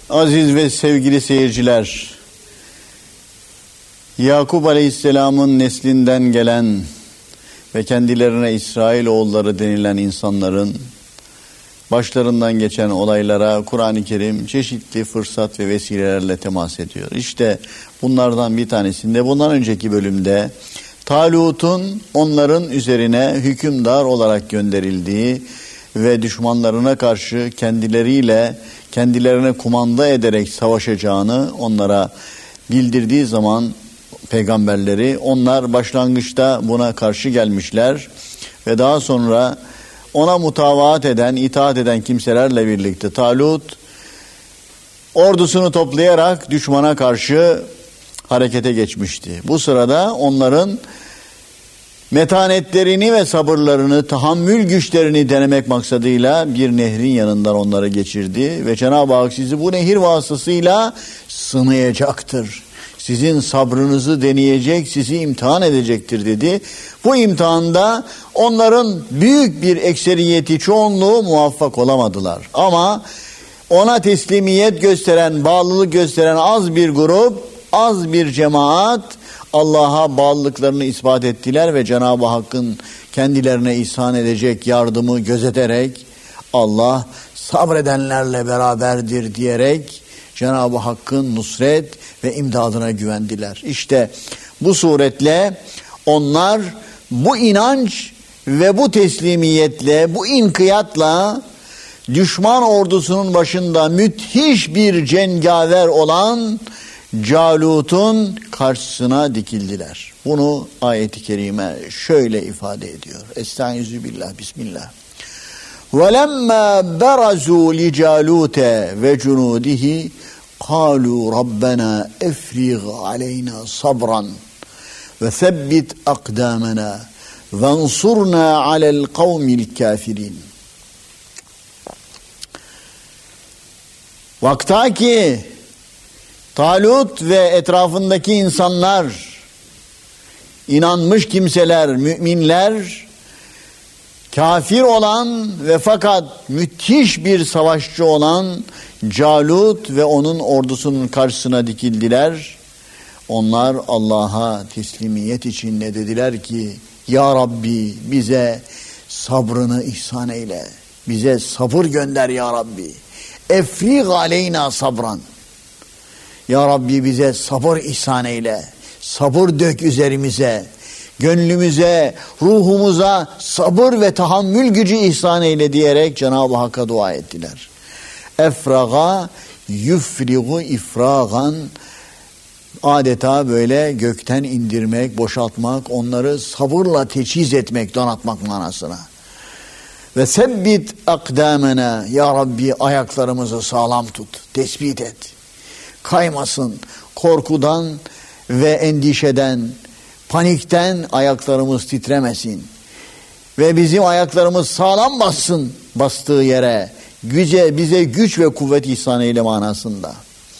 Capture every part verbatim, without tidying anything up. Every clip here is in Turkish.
Aziz ve sevgili seyirciler, Yakup Aleyhisselam'ın neslinden gelen ve kendilerine İsrailoğulları denilen insanların başlarından geçen olaylara Kur'an-ı Kerim çeşitli fırsat ve vesilelerle temas ediyor. İşte bunlardan bir tanesinde bundan önceki bölümde Talut'un onların üzerine hükümdar olarak gönderildiği ve düşmanlarına karşı kendileriyle kendilerine kumanda ederek savaşacağını onlara bildirdiği zaman peygamberleri, onlar başlangıçta buna karşı gelmişler ve daha sonra ona mutavaat eden, itaat eden kimselerle birlikte Talut ordusunu toplayarak düşmana karşı harekete geçmişti. Bu sırada onların metanetlerini ve sabırlarını, tahammül güçlerini denemek maksadıyla bir nehrin yanından onları geçirdi ve Cenab-ı Hak sizi bu nehir vasıtasıyla sınayacaktır. Sizin sabrınızı deneyecek, sizi imtihan edecektir dedi. Bu imtihanda onların büyük bir ekseriyeti, çoğunluğu muvaffak olamadılar. Ama ona teslimiyet gösteren, bağlılık gösteren az bir grup, az bir cemaat Allah'a bağlılıklarını ispat ettiler ve Cenab-ı Hakk'ın kendilerine ihsan edecek yardımı gözeterek Allah sabredenlerle beraberdir diyerek Cenab-ı Hakk'ın nusret ve imdadına güvendiler. İşte bu suretle onlar bu inanç ve bu teslimiyetle, bu inkiyatla düşman ordusunun başında müthiş bir cengaver olan Calut'un karşısına dikildiler. Bunu ayet-i kerime şöyle ifade ediyor. Estaizu billah, bismillah. وَلَمَّا بَرَزُوا لِجَالُوتَ وَجُنُودِهِ قَالُوا رَبَّنَا اَفْرِغْ عَلَيْنَا صَبْرًا وَثَبِّتْ أَقْدَامَنَا وَانْصُرْنَا عَلَى الْقَوْمِ الْكَافِرِينَ. Vaktaki Talut ve etrafındaki insanlar, inanmış kimseler, müminler, kafir olan ve fakat müthiş bir savaşçı olan Calut ve onun ordusunun karşısına dikildiler. Onlar Allah'a teslimiyet için ne dediler ki, Ya Rabbi bize sabrını ihsan eyle, bize sabır gönder Ya Rabbi. Efrig aleyna sabran. Ya Rabbi bize sabır ihsan eyle, sabır dök üzerimize, gönlümüze, ruhumuza sabır ve tahammül gücü ihsan eyle diyerek Cenab-ı Hakk'a dua ettiler. Efraga yufrigu ifragan, adeta böyle gökten indirmek, boşaltmak, onları sabırla teçhiz etmek, donatmak manasına. Ve sebbit akdamena, Ya Rabbi ayaklarımızı sağlam tut, tespit et. Kaymasın, korkudan ve endişeden, panikten ayaklarımız titremesin. Ve bizim ayaklarımız sağlam bassın bastığı yere. Güce, bize güç ve kuvvet ihsan eyle manasında.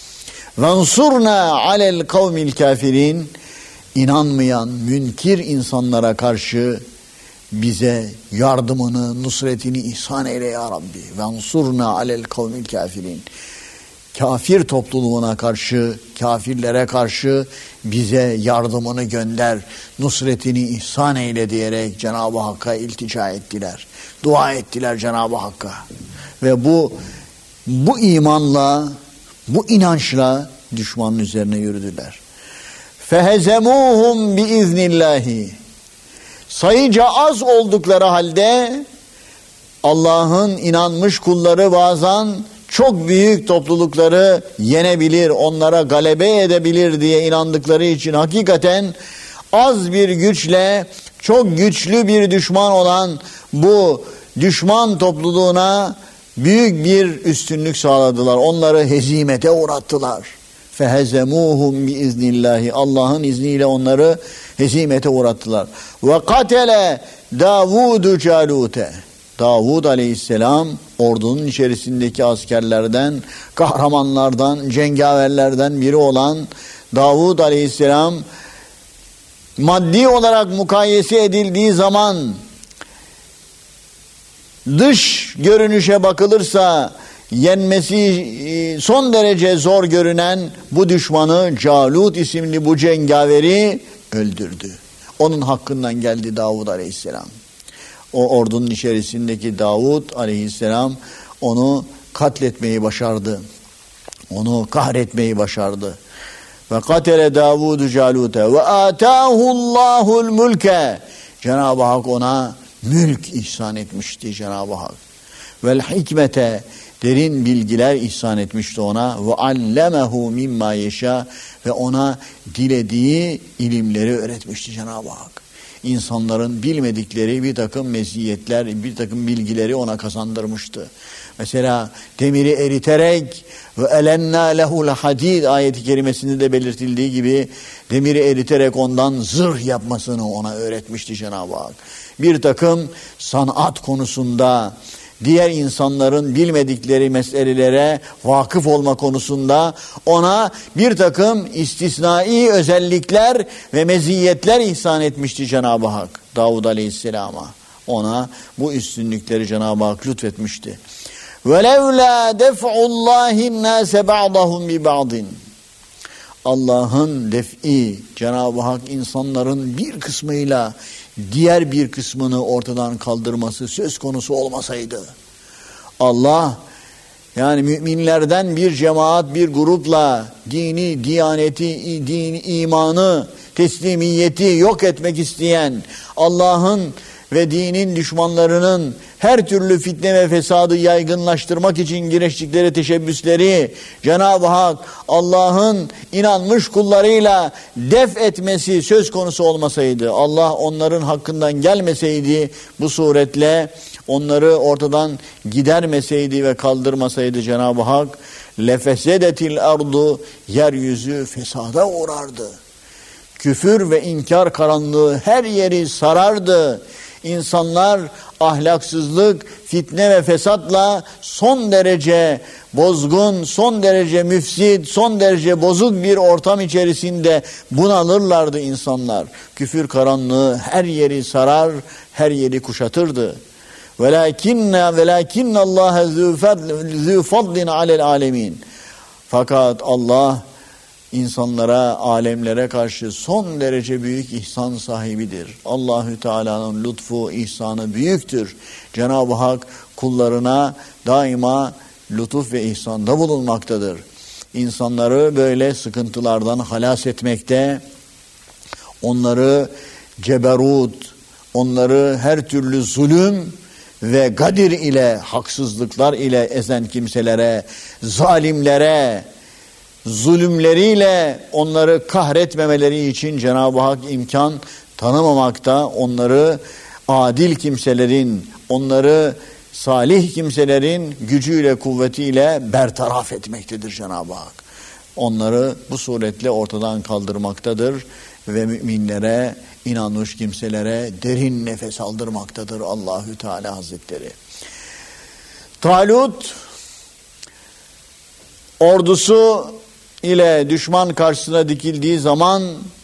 Vansurna alel kavmil kafirin, inanmayan, münkir insanlara karşı bize yardımını, nusretini ihsan eyle ya Rabbi. Vansurna alel kavmil kafirin. Kafir topluluğuna karşı, kafirlere karşı bize yardımını gönder, nusretini ihsan eyle diyerek Cenab-ı Hakk'a iltica ettiler. Dua ettiler Cenab-ı Hakk'a. Ve bu bu imanla, bu inançla düşmanın üzerine yürüdüler. Fehezemuhum biiznillahi. Sayıca az oldukları halde Allah'ın inanmış kulları bazen çok büyük toplulukları yenebilir, onlara galebe edebilir diye inandıkları için hakikaten az bir güçle çok güçlü bir düşman olan bu düşman topluluğuna büyük bir üstünlük sağladılar. Onları hezimete uğrattılar. Fehezemuhum biiznillahi. Allah'ın izniyle onları hezimete uğrattılar. Ve katele Davudu Calute. Davud aleyhisselam ordunun içerisindeki askerlerden, kahramanlardan, cengaverlerden biri olan Davud aleyhisselam maddi olarak mukayese edildiği zaman dış görünüşe bakılırsa yenmesi son derece zor görünen bu düşmanı Calut isimli bu cengaveri öldürdü. Onun hakkından geldi Davud Aleyhisselam. O ordunun içerisindeki Davud Aleyhisselam onu katletmeyi başardı. Onu kahretmeyi başardı. Ve katele Davudu Calut'e ve atâhullâhul mülke. Cenab-ı Hak ona mülk ihsan etmişti Cenab-ı Hak. Vel hikmete, derin bilgiler ihsan etmişti ona. Ve allemehu mimma yeşâ, ve ona dilediği ilimleri öğretmişti Cenab-ı Hak. İnsanların bilmedikleri bir takım meziyetler, bir takım bilgileri ona kazandırmıştı. Mesela demiri eriterek ve elennâ lehul hadid ayeti kerimesinde de belirtildiği gibi demiri eriterek ondan zırh yapmasını ona öğretmişti Cenab-ı Hak. Bir takım sanat konusunda, diğer insanların bilmedikleri meselelere vakıf olma konusunda ona bir takım istisnai özellikler ve meziyetler ihsan etmişti Cenab-ı Hak Davud Aleyhisselam'a. Ona bu üstünlükleri Cenab-ı Hak lütfetmişti. وَلَوْلَا دَفْعُ اللّٰهِ النَّاسَ بَعْضَهُمْ بِبَعْضٍ. Allah'ın def'i, Cenab-ı Hak insanların bir kısmıyla diğer bir kısmını ortadan kaldırması söz konusu olmasaydı, Allah yani müminlerden bir cemaat, bir grupla dini, diyaneti, dini, imanı, teslimiyeti yok etmek isteyen, Allah'ın ve dinin düşmanlarının her türlü fitne ve fesadı yaygınlaştırmak için giriştikleri teşebbüsleri Cenab-ı Hak Allah'ın inanmış kullarıyla def etmesi söz konusu olmasaydı, Allah onların hakkından gelmeseydi, bu suretle onları ortadan gidermeseydi ve kaldırmasaydı Cenab-ı Hak, lefesedetil ardu, yeryüzü fesada uğrardı. Küfür ve inkar karanlığı her yeri sarardı. İnsanlar ahlaksızlık, fitne ve fesatla son derece bozgun, son derece müfsit, son derece bozuk bir ortam içerisinde bunalırlardı insanlar. Küfür karanlığı her yeri sarar, her yeri kuşatırdı. Velakinna velakinna Allah zü fadlin alel alemin. Fakat Allah insanlara, alemlere karşı son derece büyük ihsan sahibidir. Allahü Teala'nın lütfu, ihsanı büyüktür. Cenab-ı Hak kullarına daima lütuf ve ihsanda bulunmaktadır. İnsanları böyle sıkıntılardan halas etmekte, onları ceberut, onları her türlü zulüm ve gadir ile, haksızlıklar ile ezen kimselere, zalimlere, zulümleriyle onları kahretmemeleri için Cenab-ı Hak imkan tanımamakta, onları adil kimselerin, onları salih kimselerin gücüyle, kuvvetiyle bertaraf etmektedir Cenab-ı Hak. Onları bu suretle ortadan kaldırmaktadır ve müminlere, inanmış kimselere derin nefes aldırmaktadır Allahü Teala Hazretleri. Talut ordusu ile düşman karşısına dikildiği zaman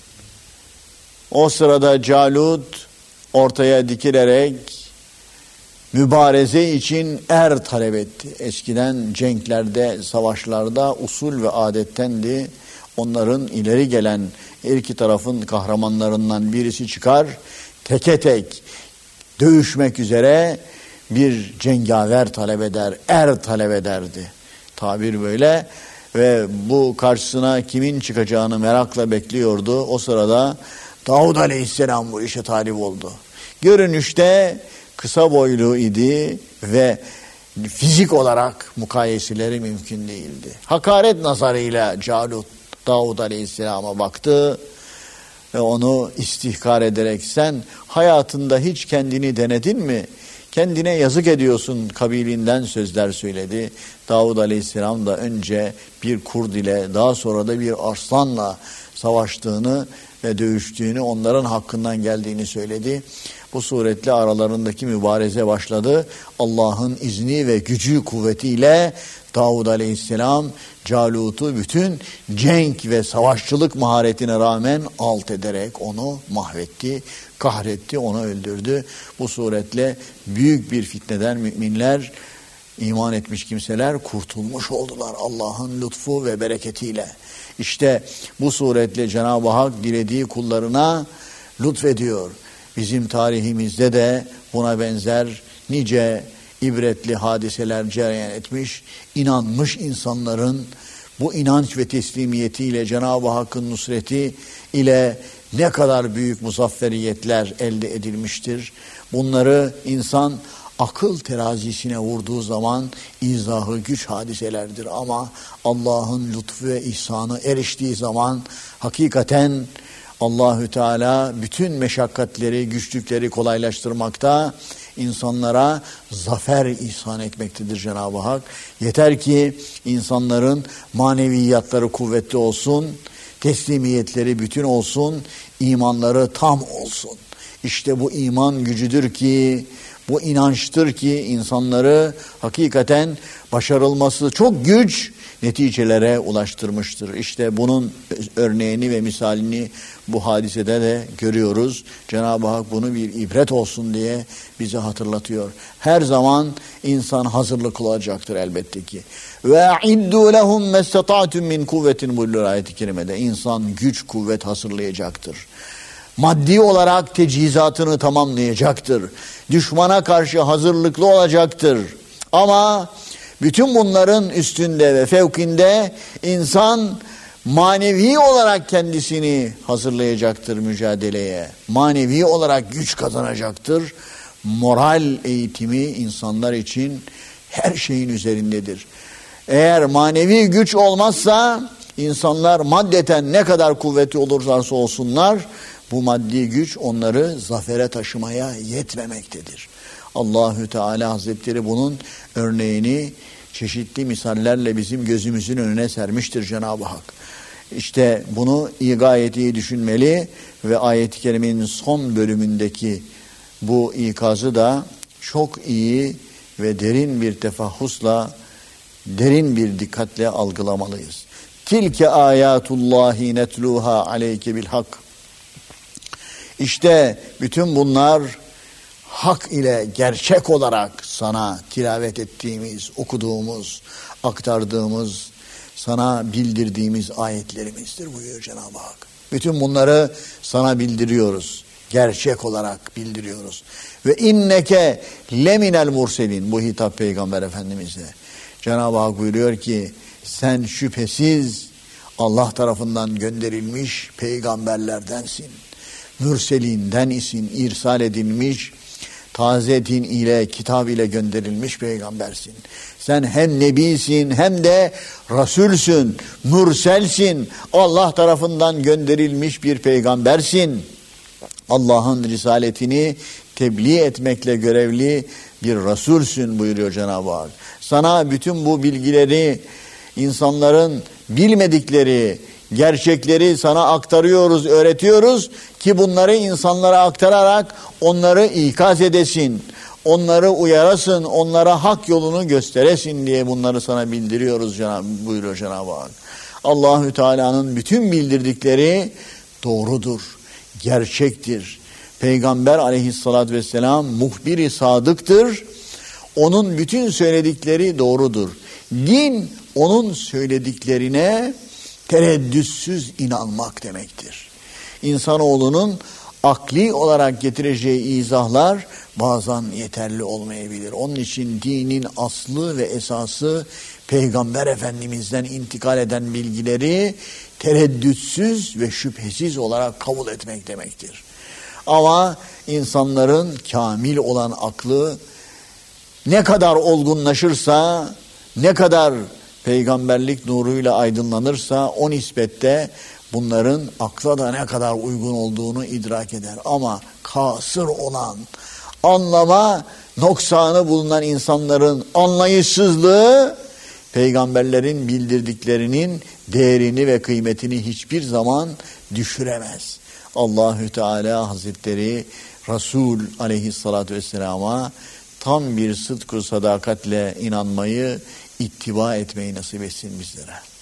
o sırada Calut ortaya dikilerek mübareze için er talep etti. Eskiden cenklerde, savaşlarda usul ve adettendi. Onların ileri gelen her iki tarafın kahramanlarından birisi çıkar, teke tek dövüşmek üzere bir cengaver talep eder, er talep ederdi. Tabir böyle. Ve bu karşısına kimin çıkacağını merakla bekliyordu. O sırada Davud Aleyhisselam bu işe talip oldu. Görünüşte kısa boylu idi ve fizik olarak mukayeseleri mümkün değildi. Hakaret nazarıyla Calut Davud Aleyhisselam'a baktı ve onu istihkar ederek, sen hayatında hiç kendini denedin mi? Kendine yazık ediyorsun kabilinden sözler söyledi. Davud Aleyhisselam da önce bir kurd ile, daha sonra da bir arslanla savaştığını ve dövüştüğünü, onların hakkından geldiğini söyledi. Bu suretle aralarındaki mübareze başladı. Allah'ın izni ve gücü kuvvetiyle Davud Aleyhisselam Calut'u bütün cenk ve savaşçılık maharetine rağmen alt ederek onu mahvetti, kahretti, onu öldürdü. Bu suretle büyük bir fitneden müminler İman etmiş kimseler kurtulmuş oldular Allah'ın lütfu ve bereketiyle. İşte bu suretle Cenab-ı Hak dilediği kullarına lütfediyor. Bizim tarihimizde de buna benzer nice ibretli hadiseler cereyan etmiş, inanmış insanların bu inanç ve teslimiyetiyle Cenab-ı Hakk'ın nusreti ile ne kadar büyük muzafferiyetler elde edilmiştir. Bunları insan akıl terazisine vurduğu zaman izahı güç hadiselerdir ama Allah'ın lütfu ve ihsanı eriştiği zaman hakikaten Allahü Teala bütün meşakkatleri, güçlükleri kolaylaştırmakta, insanlara zafer ihsan etmektedir Cenab-ı Hak. Yeter ki insanların maneviyatları kuvvetli olsun, teslimiyetleri bütün olsun, imanları tam olsun. İşte bu iman gücüdür ki, bu inançtır ki insanları hakikaten başarılması çok güç neticelere ulaştırmıştır. İşte bunun örneğini ve misalini bu hadisede de görüyoruz. Cenab-ı Hak bunu bir ibret olsun diye bize hatırlatıyor. Her zaman insan hazırlık olacaktır elbette ki. Ve iddu lehum mestata'tum min kuvvetin buyuruyor ayet-i kerimede. İnsan güç kuvvet hazırlayacaktır. Maddi olarak tecihizatını tamamlayacaktır. Düşmana karşı hazırlıklı olacaktır. Ama bütün bunların üstünde ve fevkinde insan manevi olarak kendisini hazırlayacaktır mücadeleye. Manevi olarak güç kazanacaktır. Moral eğitimi insanlar için her şeyin üzerindedir. Eğer manevi güç olmazsa insanlar maddeten ne kadar kuvvetli olurlarsa olsunlar, bu maddi güç onları zafere taşımaya yetmemektedir. Allahü Teala Hazretleri bunun örneğini çeşitli misallerle bizim gözümüzün önüne sermiştir Cenab-ı Hak. İşte bunu iyi gayet iyi düşünmeli ve ayet-i kerimenin son bölümündeki bu ikazı da çok iyi ve derin bir tefahhusla, derin bir dikkatle algılamalıyız. Tilke ayatullahi netluha aleyke bil hak. İşte bütün bunlar hak ile gerçek olarak sana tilavet ettiğimiz, okuduğumuz, aktardığımız, sana bildirdiğimiz ayetlerimizdir buyuruyor Cenab-ı Hak. Bütün bunları sana bildiriyoruz. Gerçek olarak bildiriyoruz. Ve inneke leminel murselin, bu hitap Peygamber Efendimiz'e. Cenab-ı Hak buyuruyor ki sen şüphesiz Allah tarafından gönderilmiş peygamberlerdensin. Mürselinden isin, irsal edilmiş, taze din ile, kitap ile gönderilmiş peygambersin. Sen hem nebisin hem de rasulsün, mürselsin. Allah tarafından gönderilmiş bir peygambersin. Allah'ın risaletini tebliğ etmekle görevli bir rasulsün buyuruyor Cenab-ı Hak. Sana bütün bu bilgileri, insanların bilmedikleri gerçekleri sana aktarıyoruz, öğretiyoruz ki bunları insanlara aktararak onları ikaz edesin, onları uyarasın, onlara hak yolunu gösteresin diye bunları sana bildiriyoruz Cenab- buyuruyor Cenab-ı Hak. Allahü Teala'nın bütün bildirdikleri doğrudur, gerçektir. Peygamber aleyhissalatü vesselam muhbir-i sadıktır. Onun bütün söyledikleri doğrudur. Din onun söylediklerine tereddütsüz inanmak demektir. İnsanoğlunun akli olarak getireceği izahlar bazen yeterli olmayabilir. Onun için dinin aslı ve esası Peygamber Efendimiz'den intikal eden bilgileri tereddütsüz ve şüphesiz olarak kabul etmek demektir. Ama insanların kamil olan aklı ne kadar olgunlaşırsa, ne kadar peygamberlik nuruyla aydınlanırsa o nispette bunların akla da ne kadar uygun olduğunu idrak eder. Ama kasır olan, anlama noksanı bulunan insanların anlayışsızlığı peygamberlerin bildirdiklerinin değerini ve kıymetini hiçbir zaman düşüremez. Allahü Teala Hazretleri Resul Aleyhisselatü Vesselam'a tam bir sıdk-ı sadakatle inanmayı, ittiba etmeyi nasip etsin bizlere.